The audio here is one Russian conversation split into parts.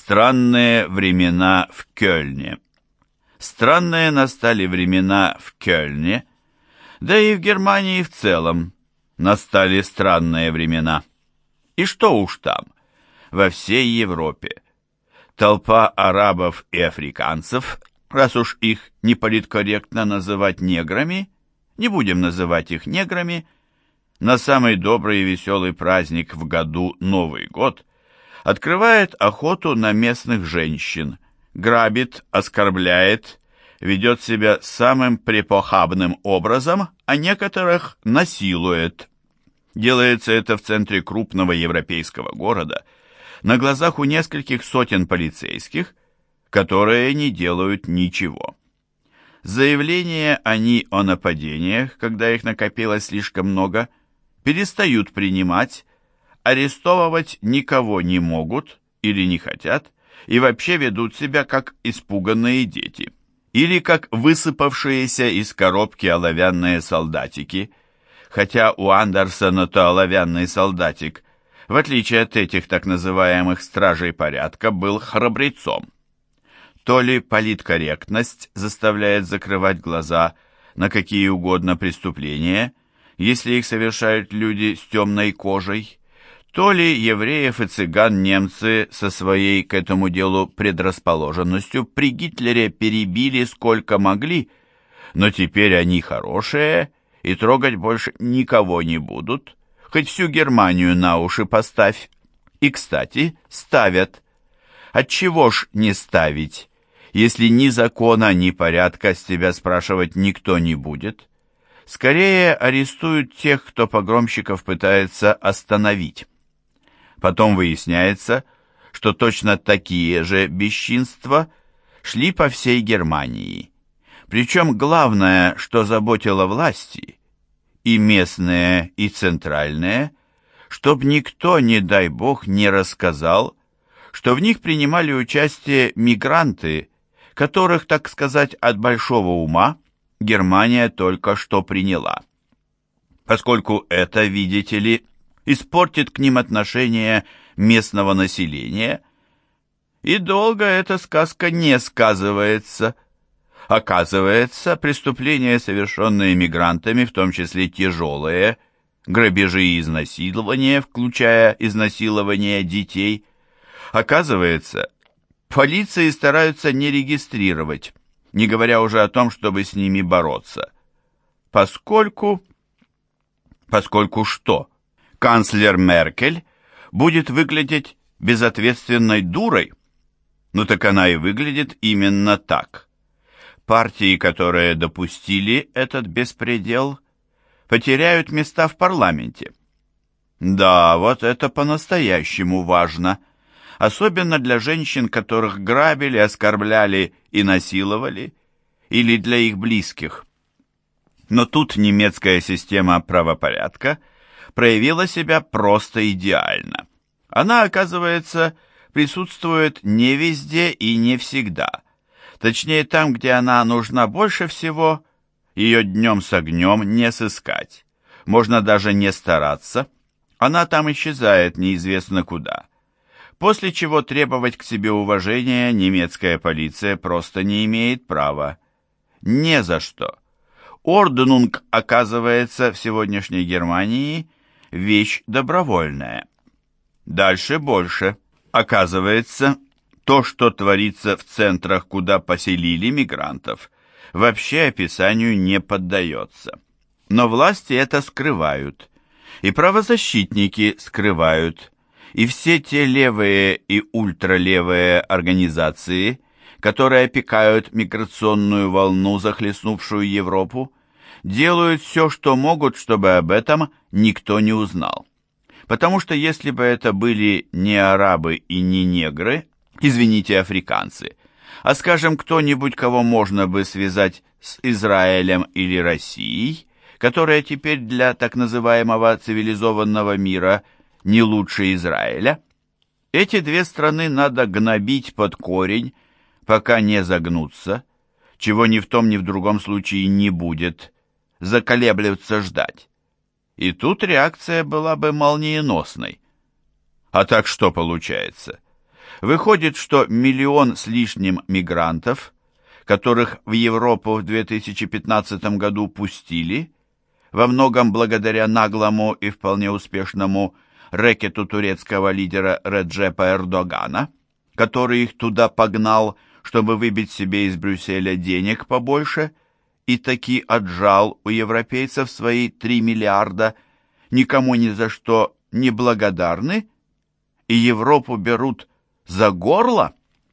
Странные времена в Кёльне. Странные настали времена в Кёльне, да и в Германии в целом настали странные времена. И что уж там, во всей Европе. Толпа арабов и африканцев, раз уж их не политкорректно называть неграми, не будем называть их неграми, на самый добрый и веселый праздник в году Новый год открывает охоту на местных женщин, грабит, оскорбляет, ведет себя самым препохабным образом, а некоторых насилует. Делается это в центре крупного европейского города, на глазах у нескольких сотен полицейских, которые не делают ничего. Заявления они о нападениях, когда их накопилось слишком много, перестают принимать, арестовывать никого не могут или не хотят, и вообще ведут себя как испуганные дети, или как высыпавшиеся из коробки оловянные солдатики, хотя у Андерсона-то оловянный солдатик, в отличие от этих так называемых стражей порядка, был храбрецом. То ли политкорректность заставляет закрывать глаза на какие угодно преступления, если их совершают люди с темной кожей, то ли евреев и цыган немцы со своей к этому делу предрасположенностью при Гитлере перебили сколько могли, но теперь они хорошие и трогать больше никого не будут, хоть всю Германию на уши поставь. И, кстати, ставят. Отчего ж не ставить, если ни закона, ни порядка с тебя спрашивать никто не будет? Скорее арестуют тех, кто погромщиков пытается остановить. Потом выясняется, что точно такие же бесчинства шли по всей Германии. Причем главное, что заботило власти, и местные, и центральные, чтоб никто, не дай бог, не рассказал, что в них принимали участие мигранты, которых, так сказать, от большого ума Германия только что приняла. Поскольку это, видите ли, испортит к ним отношение местного населения, и долго эта сказка не сказывается. Оказывается, преступления, совершенные мигрантами, в том числе тяжелые, грабежи и изнасилования, включая изнасилование детей, оказывается, полиции стараются не регистрировать, не говоря уже о том, чтобы с ними бороться. Поскольку что? Канцлер Меркель будет выглядеть безответственной дурой? Ну так она и выглядит именно так. Партии, которые допустили этот беспредел, потеряют места в парламенте. Да, вот это по-настоящему важно, особенно для женщин, которых грабили, оскорбляли и насиловали, или для их близких. Но тут немецкая система правопорядка проявила себя просто идеально. Она, оказывается, присутствует не везде и не всегда. Точнее, там, где она нужна больше всего, ее днем с огнем не сыскать. Можно даже не стараться. Она там исчезает неизвестно куда. После чего требовать к себе уважения немецкая полиция просто не имеет права. Не за что. Орднунг, оказывается, в сегодняшней Германии вещь добровольная. Дальше больше. Оказывается, то, что творится в центрах, куда поселили мигрантов, вообще описанию не поддается. Но власти это скрывают, и правозащитники скрывают, и все те левые и ультралевые организации, которые опекают миграционную волну, захлестнувшую Европу, делают все, что могут, чтобы об этом никто не узнал. Потому что если бы это были не арабы и не негры, извините, африканцы, а, скажем, кто-нибудь, кого можно бы связать с Израилем или Россией, которая теперь для так называемого цивилизованного мира не лучше Израиля, эти две страны надо гнобить под корень, пока не загнутся, чего ни в том, ни в другом случае не будет, заколеблются ждать. И тут реакция была бы молниеносной. А так что получается? Выходит, что 1 с лишним мигрантов, которых в Европу в 2015 году пустили, во многом благодаря наглому и вполне успешному рэкету турецкого лидера Реджепа Эрдогана, который их туда погнал, чтобы выбить себе из Брюсселя денег побольше, и таки отжал у европейцев свои 3 миллиарда, никому ни за что не благодарны, и Европу берут за горло?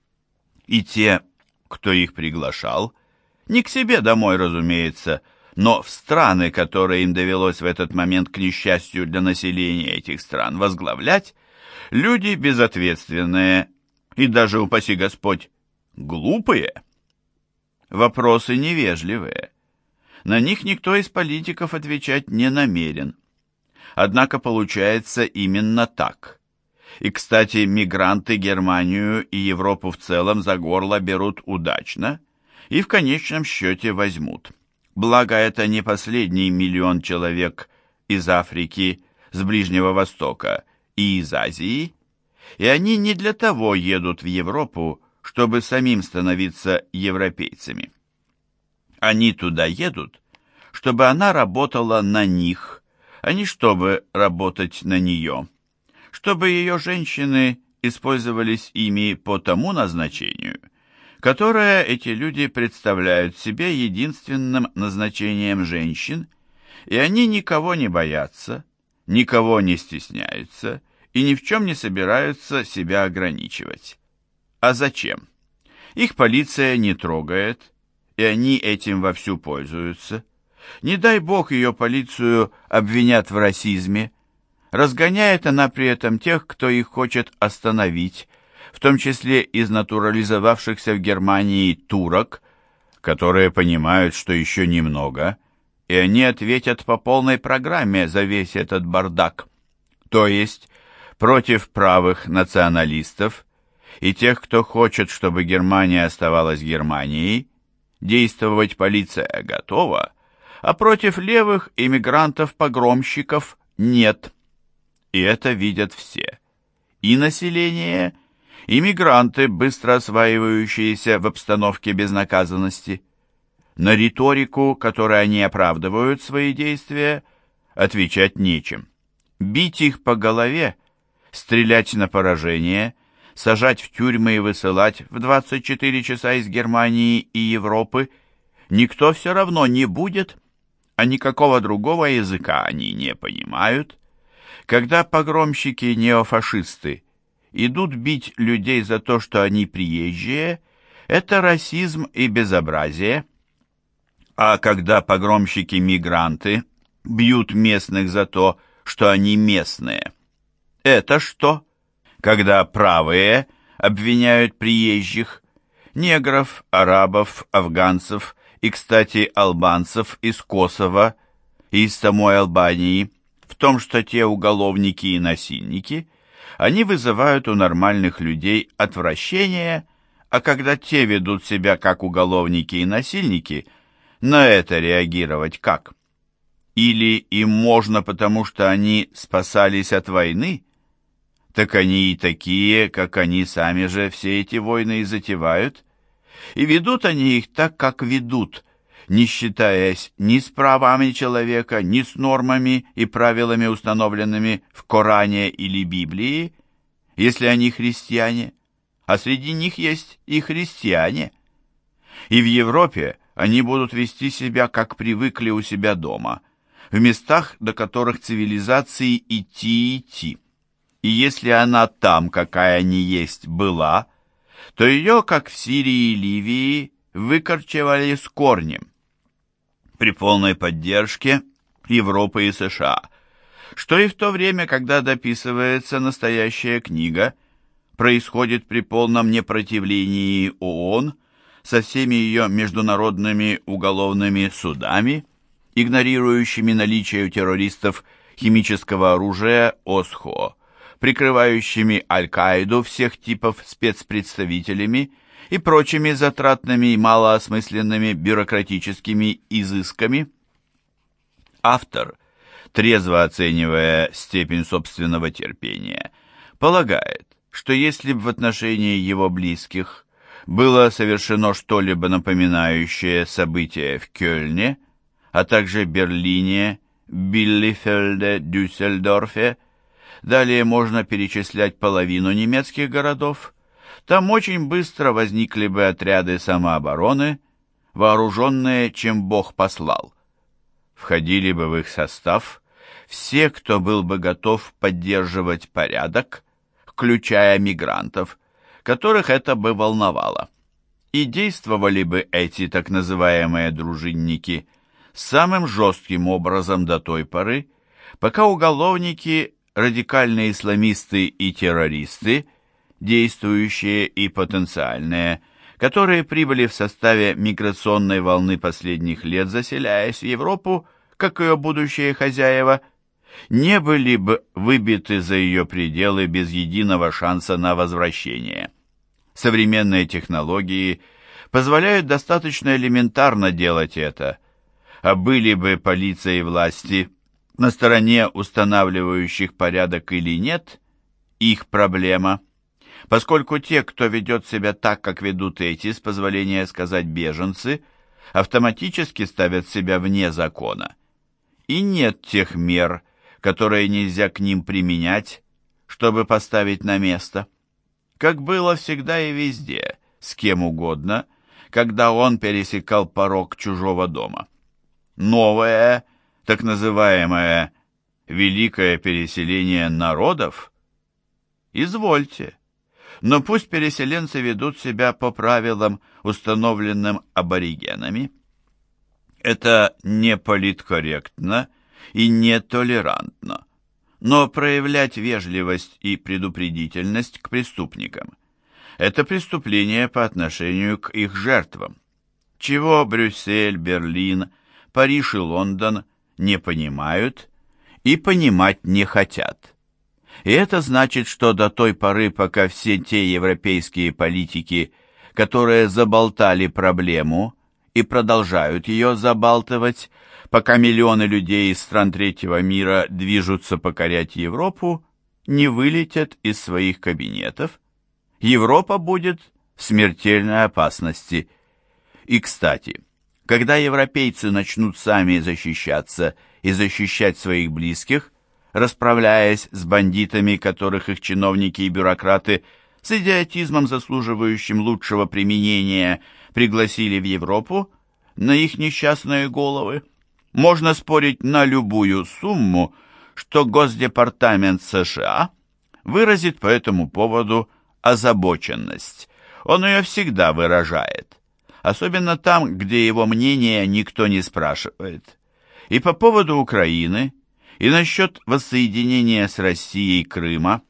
И те, кто их приглашал, не к себе домой, разумеется, но в страны, которые им довелось в этот момент, к несчастью для населения этих стран, возглавлять, люди безответственные и даже, упаси Господь, глупые. Вопросы невежливые. На них никто из политиков отвечать не намерен. Однако получается именно так. И, кстати, мигранты Германию и Европу в целом за горло берут удачно и в конечном счете возьмут. Благо, это не последний 1 миллион человек из Африки, с Ближнего Востока и из Азии, и они не для того едут в Европу, чтобы самим становиться европейцами. Они туда едут, чтобы она работала на них, а не чтобы работать на нее, чтобы ее женщины использовались ими по тому назначению, которое эти люди представляют себе единственным назначением женщин, и они никого не боятся, никого не стесняются и ни в чем не собираются себя ограничивать. А зачем? Их полиция не трогает, и они этим вовсю пользуются. Не дай бог ее полицию обвинят в расизме. Разгоняет она при этом тех, кто их хочет остановить, в том числе из натурализовавшихся в Германии турок, которые понимают, что еще немного, и они ответят по полной программе за весь этот бардак. То есть против правых националистов и тех, кто хочет, чтобы Германия оставалась Германией, действовать полиция готова, а против левых иммигрантов-погромщиков нет. И это видят все. И население, и мигранты, быстро осваивающиеся в обстановке безнаказанности. На риторику, которой они оправдывают свои действия, отвечать нечем. Бить их по голове, стрелять на поражение, сажать в тюрьмы и высылать в 24 часа из Германии и Европы никто все равно не будет, а никакого другого языка они не понимают. Когда погромщики-неофашисты идут бить людей за то, что они приезжие, это расизм и безобразие. А когда погромщики-мигранты бьют местных за то, что они местные, это что? Когда правые обвиняют приезжих, негров, арабов, афганцев и, кстати, албанцев из Косово и из самой Албании, в том, что те уголовники и насильники, они вызывают у нормальных людей отвращение, а когда те ведут себя как уголовники и насильники, на это реагировать как? Или им можно, потому что они спасались от войны? Так они и такие, как они сами же все эти войны и затевают. И ведут они их так, как ведут, не считаясь ни с правами человека, ни с нормами и правилами, установленными в Коране или Библии, если они христиане, а среди них есть и христиане. И в Европе они будут вести себя, как привыкли у себя дома, в местах, до которых цивилизации идти. И если она там, какая они есть, была, то ее, как в Сирии и Ливии, выкорчевали с корнем. При полной поддержке Европы и США, что и в то время, когда дописывается настоящая книга, происходит при полном непротивлении ООН со всеми ее международными уголовными судами, игнорирующими наличие у террористов химического оружия ОСХО, прикрывающими Аль-Каиду всех типов спецпредставителями и прочими затратными и малоосмысленными бюрократическими изысками. Автор, трезво оценивая степень собственного терпения, полагает, что если бы в отношении его близких было совершено что-либо напоминающее события в Кёльне, а также Берлине, Биллифельде, Дюссельдорфе, далее можно перечислять половину немецких городов, там очень быстро возникли бы отряды самообороны, вооруженные, чем Бог послал. Входили бы в их состав все, кто был бы готов поддерживать порядок, включая мигрантов, которых это бы волновало. И действовали бы эти так называемые дружинники самым жестким образом до той поры, пока уголовники, радикальные исламисты и террористы, действующие и потенциальные, которые прибыли в составе миграционной волны последних лет, заселяясь в Европу, как ее будущие хозяева, не были бы выбиты за ее пределы без единого шанса на возвращение. Современные технологии позволяют достаточно элементарно делать это, а были бы полиция и власти на стороне устанавливающих порядок или нет, их проблема, поскольку те, кто ведет себя так, как ведут эти, с позволения сказать беженцы, автоматически ставят себя вне закона. И нет тех мер, которые нельзя к ним применять, чтобы поставить на место. Как было всегда и везде, с кем угодно, когда он пересекал порог чужого дома. Новое, так называемое «великое переселение народов»? Извольте. Но пусть переселенцы ведут себя по правилам, установленным аборигенами. Это не политкорректно и не толерантно, но проявлять вежливость и предупредительность к преступникам – это преступление по отношению к их жертвам, чего Брюссель, Берлин, Париж и Лондон не понимают и понимать не хотят. И это значит, что до той поры, пока все те европейские политики, которые заболтали проблему и продолжают ее забалтывать, пока миллионы людей из стран третьего мира движутся покорять Европу, не вылетят из своих кабинетов, Европа будет в смертельной опасности. И, кстати, когда европейцы начнут сами защищаться и защищать своих близких, расправляясь с бандитами, которых их чиновники и бюрократы с идиотизмом, заслуживающим лучшего применения, пригласили в Европу, на их несчастные головы, можно спорить на любую сумму, что Госдепартамент США выразит по этому поводу озабоченность. Он ее всегда выражает, особенно там, где его мнение никто не спрашивает. И по поводу Украины, и насчет воссоединения с Россией Крыма,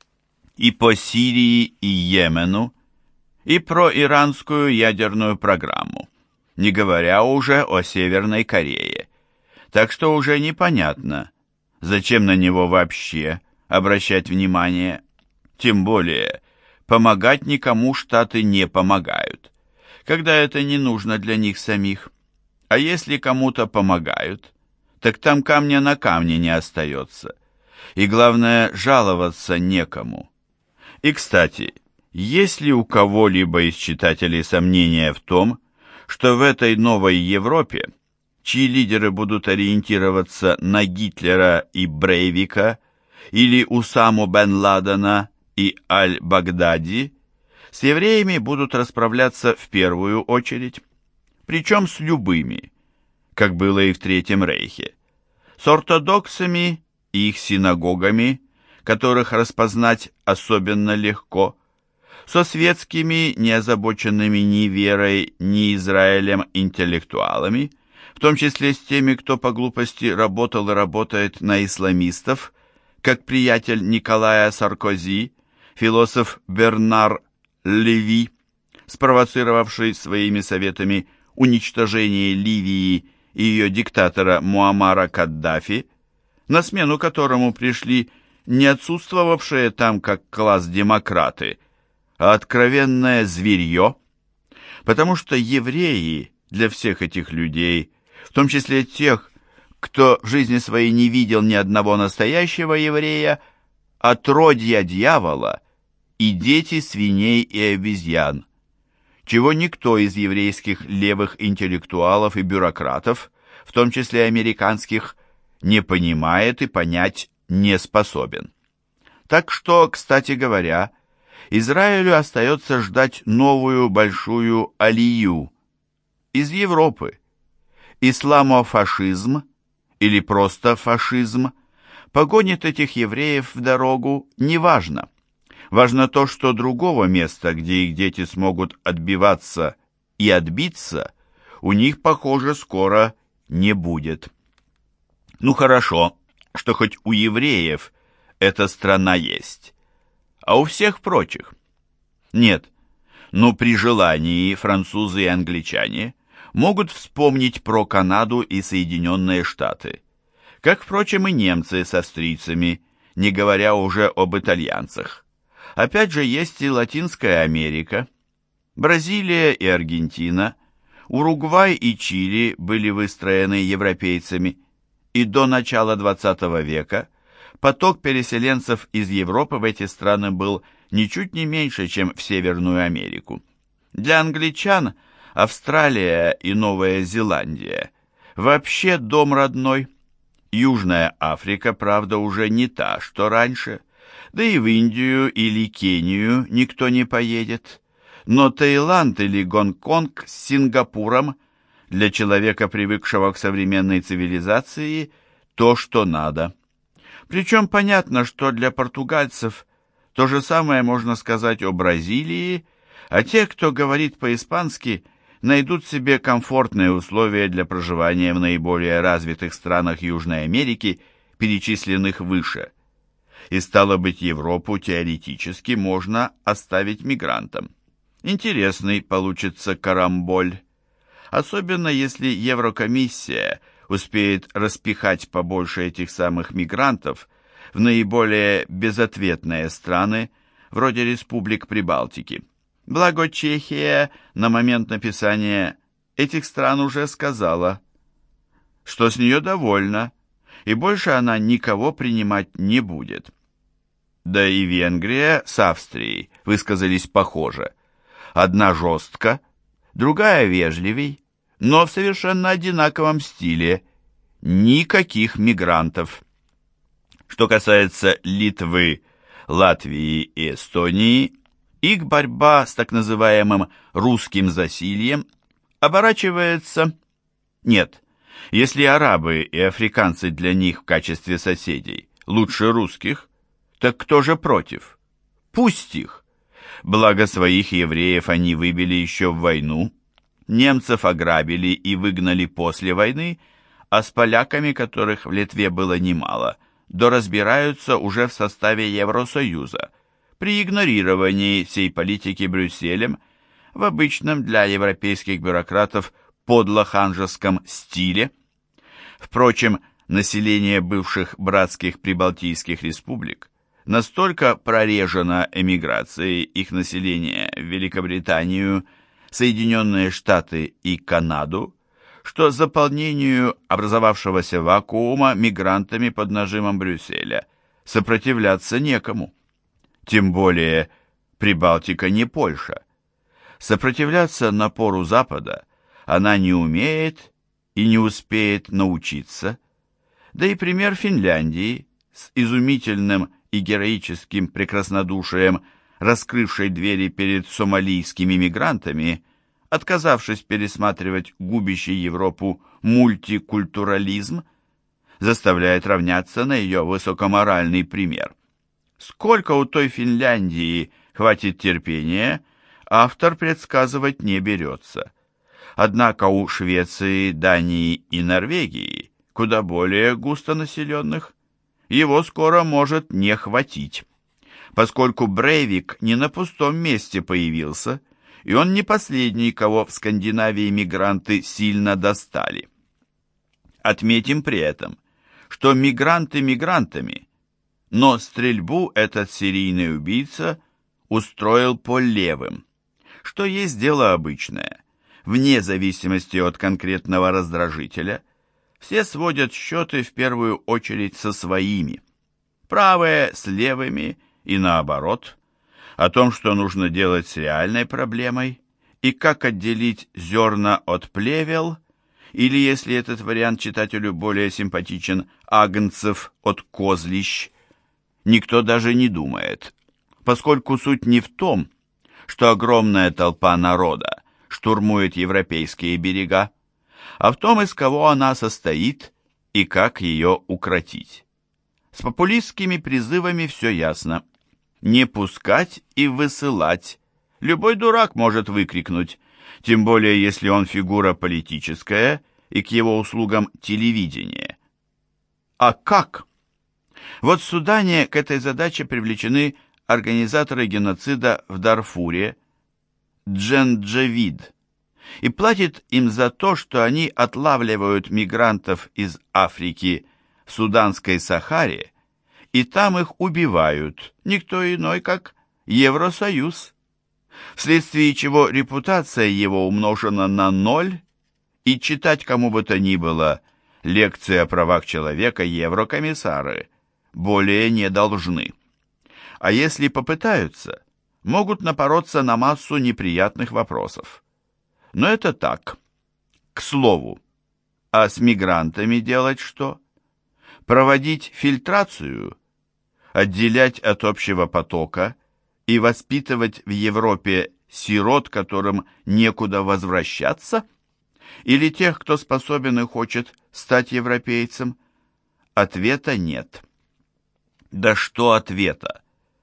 и по Сирии и Йемену, и про иранскую ядерную программу, не говоря уже о Северной Корее. Так что уже непонятно, зачем на него вообще обращать внимание. Тем более, помогать никому Штаты не помогают, когда это не нужно для них самих. А если кому-то помогают, так там камня на камне не остается. И главное, жаловаться некому. И, кстати, есть ли у кого-либо из читателей сомнения в том, что в этой новой Европе, чьи лидеры будут ориентироваться на Гитлера и Брейвика, или Усаму бен Ладена и Аль-Багдади, с евреями будут расправляться в первую очередь, причем с любыми, как было и в Третьем Рейхе, с ортодоксами и их синагогами, которых распознать особенно легко, со светскими, не озабоченными ни верой, ни Израилем интеллектуалами, в том числе с теми, кто по глупости работал и работает на исламистов, как приятель Николая Саркози, философ Бернар Леви, спровоцировавший своими советами уничтожение Ливии и ее диктатора Муаммара Каддафи, на смену которому пришли не отсутствовавшие там как класс демократы, а откровенное зверье, потому что евреи для всех этих людей, в том числе тех, кто в жизни своей не видел ни одного настоящего еврея, отродья дьявола и дети свиней и обезьян, чего никто из еврейских левых интеллектуалов и бюрократов, в том числе американских, не понимает и понять не способен. Так что, кстати говоря, Израилю остается ждать новую большую алию из Европы. Исламофашизм или просто фашизм погонит этих евреев в дорогу, неважно. Важно то, что другого места, где их дети смогут отбиваться и отбиться, у них, похоже, скоро не будет. Ну хорошо, что хоть у евреев эта страна есть, а у всех прочих нет. Но при желании французы и англичане могут вспомнить про Канаду и Соединенные Штаты, как, впрочем, и немцы с австрийцами, не говоря уже об итальянцах. Опять же, есть и Латинская Америка, Бразилия и Аргентина, Уругвай и Чили были выстроены европейцами, и до начала XX века поток переселенцев из Европы в эти страны был ничуть не меньше, чем в Северную Америку. Для англичан Австралия и Новая Зеландия вообще дом родной. Южная Африка, правда, уже не та, что раньше, да и в Индию или Кению никто не поедет. Но Таиланд или Гонконг с Сингапуром для человека, привыкшего к современной цивилизации, то, что надо. Причем понятно, что для португальцев то же самое можно сказать о Бразилии, а те, кто говорит по-испански, найдут себе комфортные условия для проживания в наиболее развитых странах Южной Америки, перечисленных выше. И стало быть, Европу теоретически можно оставить мигрантам. Интересный получится карамболь. Особенно если Еврокомиссия успеет распихать побольше этих самых мигрантов в наиболее безответные страны, вроде республик Прибалтики. Благо Чехия на момент написания этих стран уже сказала, что с нее довольна, и больше она никого принимать не будет. Да и Венгрия с Австрией высказались похоже. Одна жестко, другая вежливей, но в совершенно одинаковом стиле. Никаких мигрантов. Что касается Литвы, Латвии и Эстонии, их борьба с так называемым русским засильем оборачивается... Нет, если арабы и африканцы для них в качестве соседей лучше русских, так кто же против? Пусть их. Благо своих евреев они выбили еще в войну, немцев ограбили и выгнали после войны, а с поляками, которых в Литве было немало, доразбираются уже в составе Евросоюза, при игнорировании всей политики Брюсселем в обычном для европейских бюрократов подло-ханжеском стиле. Впрочем, население бывших братских прибалтийских республик настолько прорежено эмиграцией их населения в Великобританию, Соединенные Штаты и Канаду, что заполнению образовавшегося вакуума мигрантами под нажимом Брюсселя сопротивляться некому. Тем более Прибалтика не Польша. Сопротивляться напору Запада она не умеет и не успеет научиться. Да и пример Финляндии с изумительным и героическим прекраснодушием, раскрывшей двери перед сомалийскими мигрантами, отказавшись пересматривать губящий Европу мультикультурализм, заставляет равняться на ее высокоморальный пример. Сколько у той Финляндии хватит терпения, автор предсказывать не берется. Однако у Швеции, Дании и Норвегии, куда более густонаселенных, его скоро может не хватить, поскольку Брейвик не на пустом месте появился, и он не последний, кого в Скандинавии мигранты сильно достали. Отметим при этом, что мигранты мигрантами, но стрельбу этот серийный убийца устроил по левым, что есть дело обычное. Вне зависимости от конкретного раздражителя, все сводят счеты в первую очередь со своими. Правые с левыми и наоборот. о том, что нужно делать с реальной проблемой, и как отделить зерна от плевел, или, если этот вариант читателю более симпатичен, агнцев от козлищ, никто даже не думает, поскольку суть не в том, что огромная толпа народа штурмует европейские берега, а в том, из кого она состоит и как ее укротить. С популистскими призывами все ясно. Не пускать и высылать. Любой дурак может выкрикнуть, тем более если он фигура политическая и к его услугам телевидение. А как? Вот в Судане к этой задаче привлечены организаторы геноцида в Дарфуре, Джанджавид, и платит им за то, что они отлавливают мигрантов из Африки в Суданской Сахаре, и там их убивают, никто иной, как Евросоюз, вследствие чего репутация его умножена на 0, и читать кому бы то ни было лекции о правах человека еврокомиссары более не должны. А если попытаются, могут напороться на массу неприятных вопросов. Но это так, к слову. А с мигрантами делать что? Проводить фильтрацию? Отделять от общего потока и воспитывать в Европе сирот, которым некуда возвращаться? Или тех, кто способен и хочет стать европейцем? Ответа нет. Да что ответа?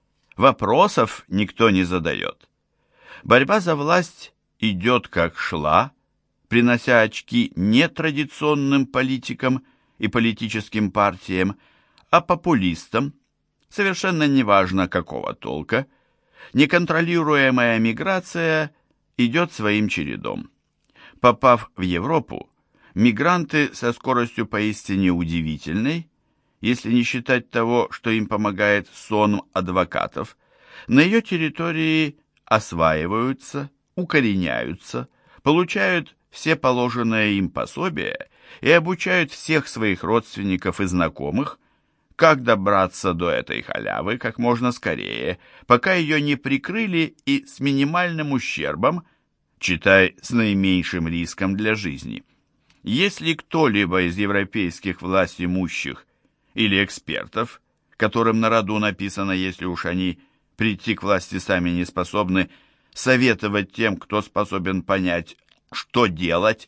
Вопросов никто не задает. Борьба за власть идет как шла, принося очки не традиционным политикам и политическим партиям, а популистам, совершенно неважно какого толка. Неконтролируемая миграция идет своим чередом. Попав в Европу, мигранты со скоростью поистине удивительной, если не считать того, что им помогает сон адвокатов, на ее территории осваиваются, укореняются, получают все положенные им пособия и обучают всех своих родственников и знакомых, как добраться до этой халявы как можно скорее, пока ее не прикрыли и с минимальным ущербом, читай, с наименьшим риском для жизни. Если кто-либо из европейских властимущих или экспертов, которым на роду написано, если уж они прийти к власти сами не способны, советовать тем, кто способен понять, что делать,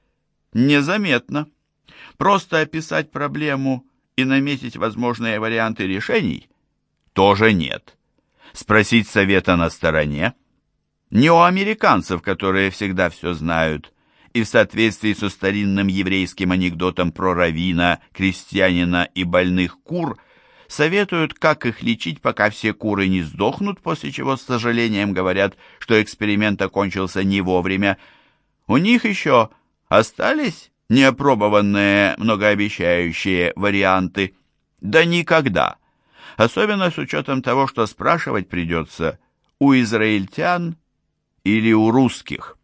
незаметно. Просто описать проблему и наметить возможные варианты решений тоже нет. Спросить совета на стороне? Не у американцев, которые всегда все знают, и в соответствии со старинным еврейским анекдотом про раввина, крестьянина и больных кур, советуют, как их лечить, пока все куры не сдохнут, после чего с сожалением говорят, что эксперимент окончился не вовремя. У них еще остались неопробованные многообещающие варианты? Да никогда. Особенно с учетом того, что спрашивать придется у израильтян или у русских.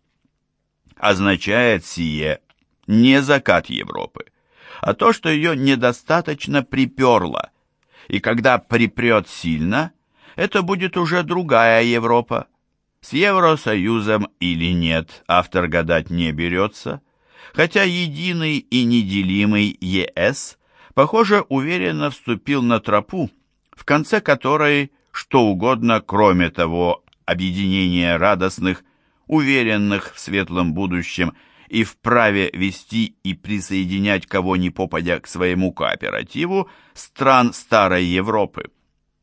Означает сие не закат Европы, а то, что ее недостаточно приперло, и когда припрет сильно, это будет уже другая Европа. С Евросоюзом или нет, автор гадать не берется, хотя единый и неделимый ЕС, похоже, уверенно вступил на тропу, в конце которой что угодно, кроме того объединения радостных, уверенных в светлом будущем и в праве вести и присоединять кого ни попадя к своему кооперативу стран Старой Европы.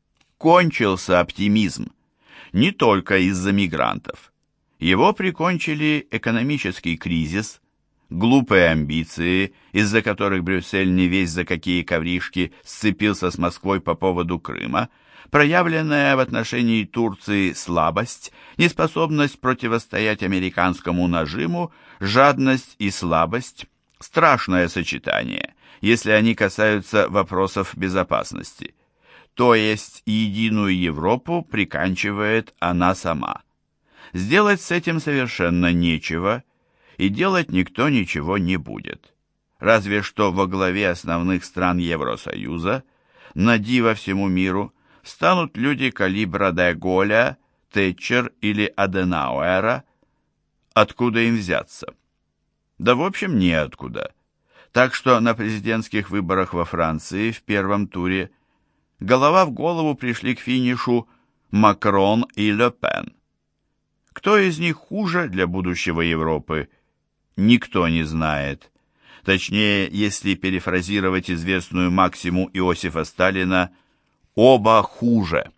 Кончился оптимизм не только из-за мигрантов. Его прикончили экономический кризис, глупые амбиции, из-за которых Брюссель не весь за какие ковришки сцепился с Москвой по поводу Крыма, проявленная в отношении Турции слабость, неспособность противостоять американскому нажиму, жадность и слабость – страшное сочетание, если они касаются вопросов безопасности. То есть единую Европу приканчивает она сама. Сделать с этим совершенно нечего, и делать никто ничего не будет. Разве что во главе основных стран Евросоюза, на диво всему миру, станут люди калибра де Голля, Тэтчер или Аденауэра, откуда им взяться? Да, в общем, неоткуда. Так что на президентских выборах во Франции в первом туре голова в голову пришли к финишу Макрон и Ле Пен. Кто из них хуже для будущего Европы, никто не знает. Точнее, если перефразировать известную максиму Иосифа Сталина, оба хуже.